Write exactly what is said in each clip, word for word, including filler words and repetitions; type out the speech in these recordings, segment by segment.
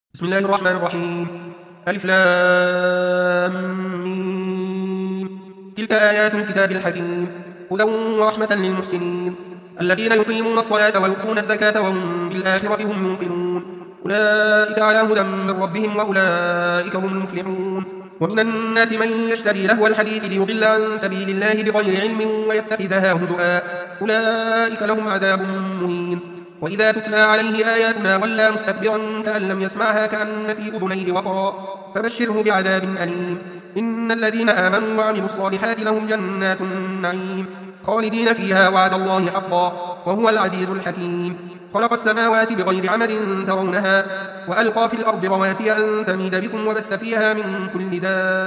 بسم الله الرحمن الرحيم. ألف لام ميم. تلك آيات الكتاب الحكيم هدى ورحمة للمحسنين الذين يقيمون الصلاة ويؤتون الزكاة وهم بالآخرة هم يوقنون أولئك على هدى من ربهم وأولئك هم المفلحون. ومن الناس من يشتري لهو الحديث ليضل عن سبيل الله بغير علم ويتخذها هزؤا أولئك لهم عذاب مهين. وإذا تتلى عليه آياتنا ولى مستكبرا كأن لم يسمعها كأن في أذنيه وقرا فبشره بعذاب أليم. إن الذين آمنوا وعملوا الصالحات لهم جنات النعيم خالدين فيها وعد الله حقا وهو العزيز الحكيم. خلق السماوات بغير عمد ترونها وألقى في الأرض رواسي أن تميد بكم وبث فيها من كل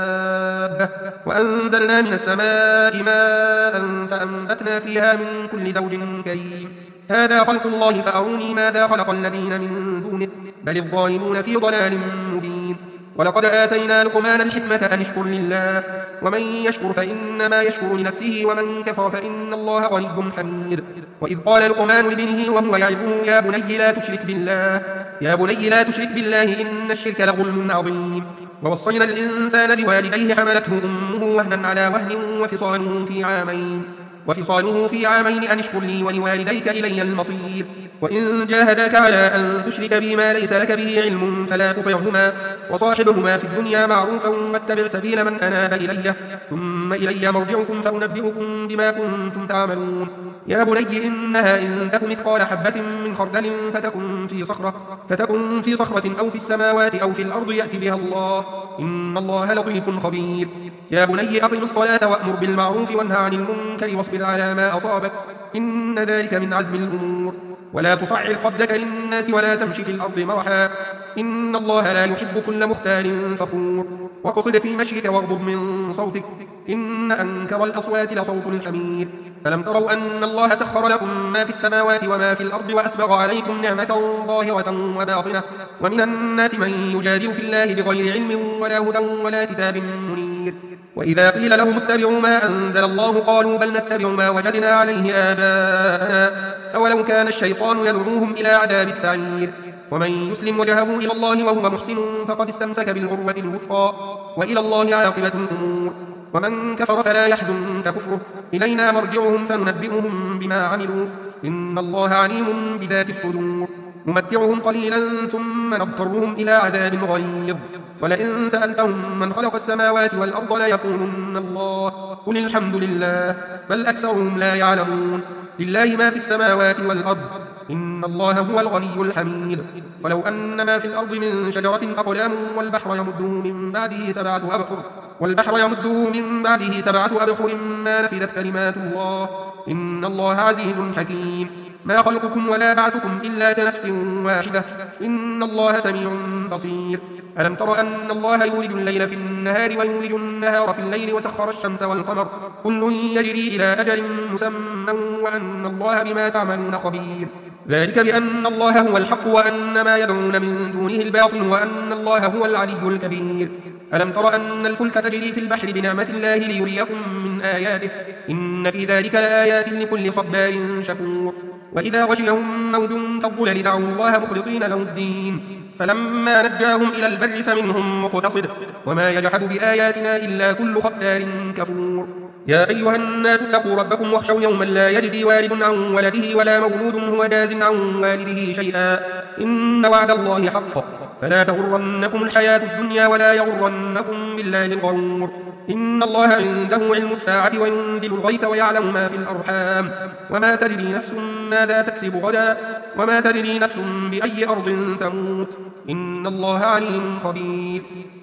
دابة وأنزلنا من السماء ماء فأنبتنا فيها من كل زوج كريم. هذا خلق الله فأروني ماذا خلق الذين من دونه بل الظالمون في ضلال مبين. ولقد آتينا لقمان الحكمة أن اشكر لله ومن يشكر فإنما يشكر لنفسه ومن كفر فإن الله غني حميد. وإذ قال لقمان لابنه وهو يعظه يا بني لا تشرك بالله يا بني لا تشرك بالله إن الشرك لظلم عظيم. ووصينا الإنسان بوالديه حملته أمه وهنا على وهن وفصاله في عامين وفصاله في عامين أن اشكر لي ولوالديك إلي المصير. وإن جاهداك على أن تشرك بي ما ليس لك به علم فلا تطعهما وصاحبهما في الدنيا معروفا واتبع سبيل من أناب إلي ثم إلي مرجعكم فأنبئكم بما كنتم تعملون. يا بني إنها إن تك مثقال حبة من خردل فتكن في صخرة فتكن في صخرة أو في السماوات أو في الأرض يأتي بها الله إن الله لطيف خبير. يا بني أقم الصلاة وأمر بالمعروف وانهى عن المنكر واصبر على ما أصابك إن ذلك من عزم الأمور. ولا تصعر خدك للناس ولا تمشي في الأرض مرحا إن الله لا يحب كل مختال فخور. واقصد في مشيك واغضب من صوتك إن أنكر الأصوات لصوت الحمير. فلم تروا أن الله سخر لكم ما في السماوات وما في الأرض وأسبغ عليكم نعمة ظاهرة وباطنة ومن الناس من يجادل في الله بغير علم ولا هدى ولا كتاب منير. وإذا قيل لهم اتبعوا ما أنزل الله قالوا بل نتبع ما وجدنا عليه آباءنا أولو كان الشيطان يدعوهم إلى عذاب السعير. ومن يسلم وجهه إلى الله وهو محسن فقد استمسك بالعروة الوثقى وإلى الله عاقبة الأمور. ومن كفر فلا يحزنك كفره إلينا مرجعهم فننبئهم بما عملوا إن الله عليم بذات الصدور. نمتعهم قليلا ثم نضطرهم إلى عذاب غليظ ولئن سألتهم من خلق السماوات والأرض ليقولن الله قل الحمد لله بل أكثرهم لا يعلمون. لله ما في السماوات والأرض إن الله هو الغني الحميد. ولو أن ما في الأرض من شجرة أقلام والبحر يمده من بعده سبعة أبحر والبحر يمده من بعده سبعة أبحر ما نفدت كلمات الله إن الله عزيز حكيم. ما خلقكم ولا بعثكم إلا كنفس واحدة إن الله سميع بصير. ألم تر أن الله يولد الليل في النهار ويولد النهار في الليل وسخر الشمس والقمر كل يجري إلى أجل مسمى وأن الله بما تعملون خبير. ذلك بأن الله هو الحق وأن ما يدعون من دونه الباطل وأن الله هو العلي الكبير. ألم تر أن الفلك تجري في البحر بنعمة الله ليريكم من آياته إن في ذلك لآيات لكل صبار شكور. وإذا غشيهم موج كالظلل دعوا الله مخلصين له الدين فلما نجاهم إلى البر فمنهم مقتصد وما يجحد بآياتنا إلا كل ختار كفور. يا أيها الناس اتقوا ربكم واخشوا يوما لا يجزي والد عن ولده ولا مولود هو جاز عن والده شيئا إن وعد الله حق فلا تغرنكم الحياة الدنيا ولا يغرنكم بالله الغرور. إن الله عنده علم الساعة وينزل الغيث ويعلم ما في الأرحام وما تدري نفس ماذا تكسب غدا وما تدري نفس بأي أرض تموت إن الله عليم خبير.